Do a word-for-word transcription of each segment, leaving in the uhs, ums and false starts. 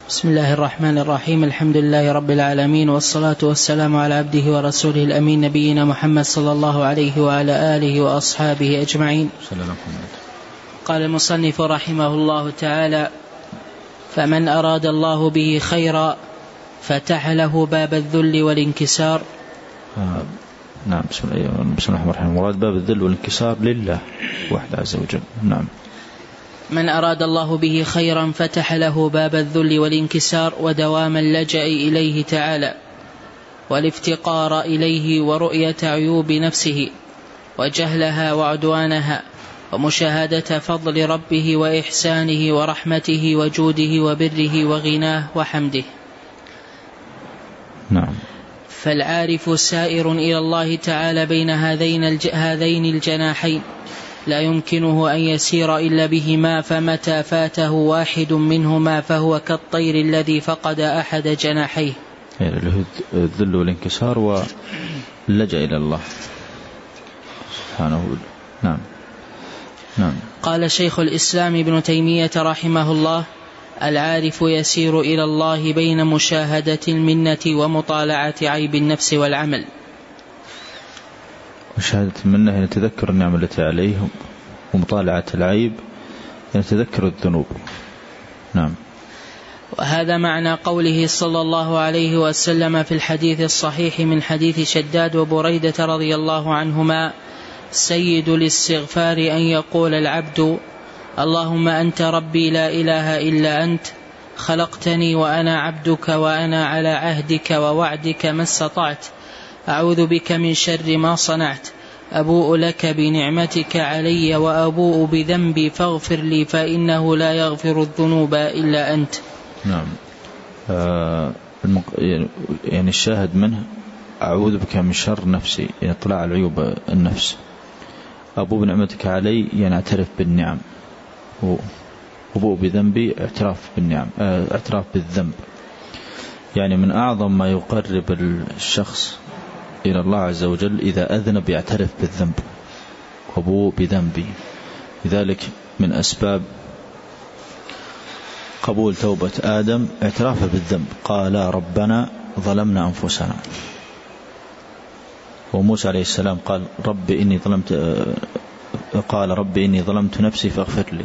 بسم الله الرحمن الرحيم. الحمد لله رب العالمين، والصلاة والسلام على عبده ورسوله الأمين نبينا محمد صلى الله عليه وعلى آله وأصحابه أجمعين. قال المصنف رحمه الله تعالى: فمن أراد الله به خيرا فتح له باب الذل والانكسار. آه. نعم. بسم الله الرحمن الرحيم. مراد باب الذل والانكسار لله وحده عز وجل. نعم. من أراد الله به خيرا فتح له باب الذل والانكسار ودوام اللجأ إليه تعالى والافتقار إليه ورؤية عيوب نفسه وجهلها وعدوانها ومشاهدة فضل ربه وإحسانه ورحمته وجوده وبره وغناه وحمده. نعم. فالعارف سائر إلى الله تعالى بين هذين الجناحين، لا يمكنه أن يسير إلا بهما، فمتى فاته واحد منهما فهو كالطير الذي فقد أحد جناحيه. يعني الذل والانكسار واللجأ إلى الله سبحانه. نعم. نعم. قال شيخ الإسلام ابن تيمية رحمه الله: العارف يسير إلى الله بين مشاهدة المنة ومطالعة عيب النفس والعمل. مشاهدة المنة يعني تذكر النعمة التي عليه، ومطالعة العيب يعني تذكر الذنوب. نعم. وهذا معنى قوله صلى الله عليه وسلم في الحديث الصحيح من حديث شداد وبريدة رضي الله عنهما: سيد الاستغفار أن يقول العبد: اللهم أنت ربي لا إله إلا أنت، خلقتني وأنا عبدك وأنا على عهدك ووعدك ما استطعت، أعوذ بك من شر ما صنعت، أبوء لك بنعمتك علي وأبوء بذنبي فاغفر لي فإنه لا يغفر الذنوب إلا أنت. نعم. آه يعني الشاهد منه: أعوذ بك من شر نفسي، يعني اطلاع العيوب النفس. أبوء بنعمتك علي يعني اعترف بالنعم، وأبوء بذنبي اعتراف بالنعم، اعتراف بالذنب. يعني من أعظم ما يقرب الشخص إلى الله عز وجل إذا أذنب يعترف بالذنب، وأبوء بذنبي. لذلك من أسباب قبول توبة آدم اعترافه بالذنب، قال ربنا ظلمنا أنفسنا. وموسى عليه السلام قال رب إني ظلمت قال رب إني ظلمت نفسي فاغفر لي.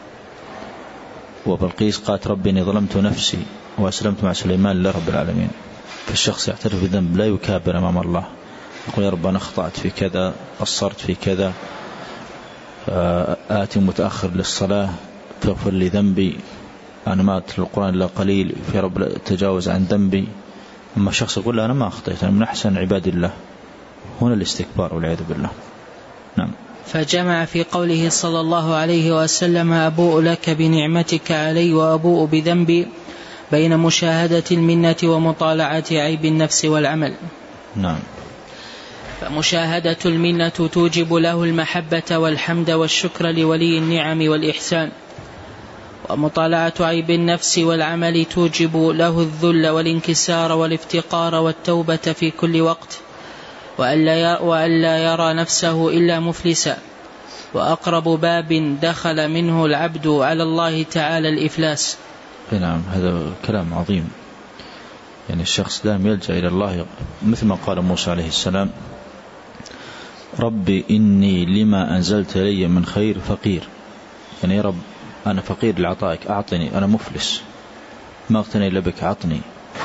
وبلقيس قالت رب إني ظلمت نفسي وأسلمت مع سليمان لله رب العالمين. فالشخص يعترف بالذنب، لا يكابر أمام الله، يقول يا رب أنا أخطأت في كذا، قصرت في كذا، آتي متأخر للصلاة فاغفر لي ذنبي، أنا ما أتلو القرآن إلا قليل، في رب تجاوز عن ذنبي. أما الشخص يقول لا أنا ما أخطأت، أنا من أحسن عباد الله، هنا الاستكبار والعياذ بالله. نعم. فجمع في قوله صلى الله عليه وسلم: أبوء لك بنعمتك علي وأبوء بذنبي بين مشاهدة المنة ومطالعة عيب النفس والعمل. نعم. فمشاهدة المنة توجب له المحبة والحمد والشكر لولي النعم والإحسان، ومطالعة عيب النفس والعمل توجب له الذل والانكسار والافتقار والتوبة في كل وقت، وألا يرى نفسه إلا مفلسا. وأقرب باب دخل منه العبد على الله تعالى الإفلاس. نعم. هذا كلام عظيم. يعني الشخص دائما يلجأ إلى الله، مثل ما قال موسى عليه السلام: ربي إني لما أنزلت لي من خير فقير. يعني يا رب أنا فقير لعطائك، أعطني، أنا مفلس، ما أغتني إلا بك، أعطني.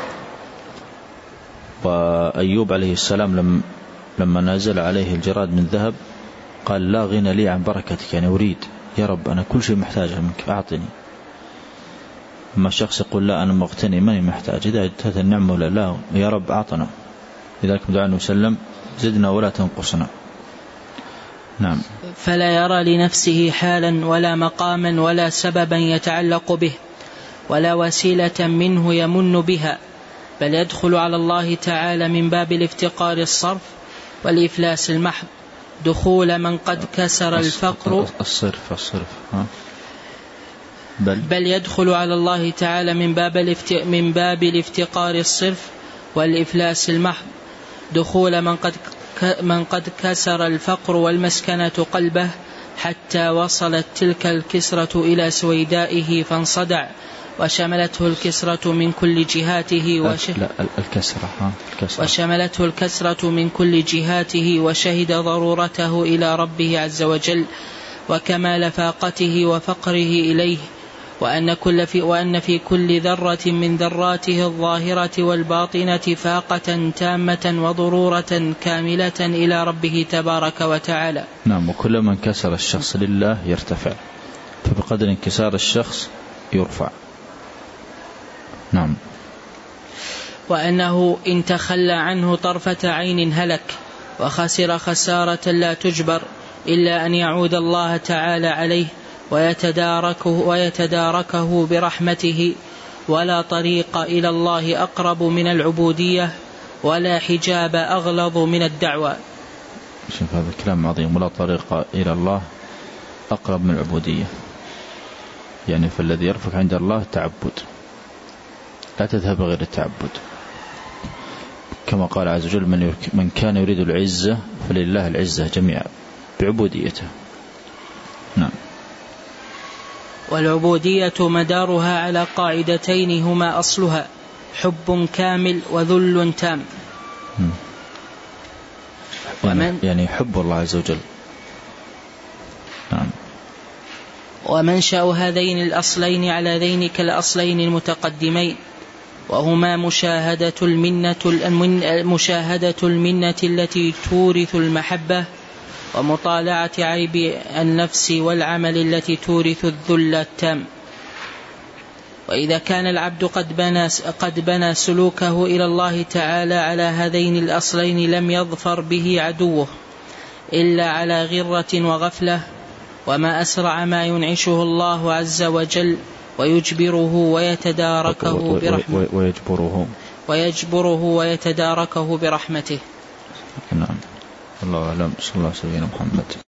وأيوب عليه السلام لما لما نزل عليه الجراد من ذهب قال لا غنى لي عن بركتك، يعني أريد يا رب أنا كل شيء محتاجه منك، أعطني. أما الشخص يقول لا أنا مغتني ماني محتاج، إذا أتت النعمة ولا لا، يا رب أعطنا. لذلك دعانا وسلم: زدنا ولا تنقصنا. نعم. فلا يرى لنفسه حالا ولا مقاما ولا سببا يتعلق به ولا وسيلة منه يمن بها، بل يدخل على الله تعالى من باب الافتقار الصرف والإفلاس المحض، دخول من قد كسر الفقر الصرف الصرف ها بل, بل يدخل على الله تعالى من باب من باب الافتقار الصرف والإفلاس المحض، دخول من قد من قد كسر الفقر والمسكنة قلبه، حتى وصلت تلك الكسرة إلى سويدائه فانصدع وشملته الكسرة من كل جهاته وش... لا الكسرة. ها الكسرة. وشملته الكسرة من كل جهاته وشهد ضرورته إلى ربه عز وجل وكمال فاقته وفقره إليه، وأن, كل في وأن في كل ذرة من ذراته الظاهرة والباطنة فاقة تامة وضرورة كاملة إلى ربه تبارك وتعالى. نعم. وكل من كسر الشخص لله يرتفع، فبقدر انكسار الشخص يرفع. نعم. وأنه إن تخلى عنه طرفة عين هلك وخسر خسارة لا تجبر إلا أن يعود الله تعالى عليه ويتداركه, ويتداركه برحمته، ولا طريق إلى الله أقرب من العبودية ولا حجاب أغلظ من الدعوة. شوف هذا الكلام عظيم. ولا طريق إلى الله أقرب من العبودية، يعني فالذي يرفق عند الله تعبد، لا تذهب غير التعبد، كما قال عز وجل من, من كان يريد العزة فلله العزة جميعا بعبوديته. نعم. والعبودية مدارها على قاعدتين هما أصلها حب كامل وذل تام. ومن يعني حب الله عز وجل. نعم. ومنشأ هذين الأصلين على ذين كالأصلين المتقدمين، وهما مشاهدة المنة, مشاهدة المنة التي تورث المحبة، ومطالعة عيب النفس والعمل التي تورث الذل التام. وإذا كان العبد قد بنى, قد بنى سلوكه إلى الله تعالى على هذين الأصلين لم يظفر به عدوه إلا على غرة وغفلة، وما أسرع ما ينعشه الله عز وجل ويجبره ويتداركه برحمته ويجبره ويجبره ويتداركه برحمته. نعم. الله أعلم. صلى الله عليه وسلم محمد.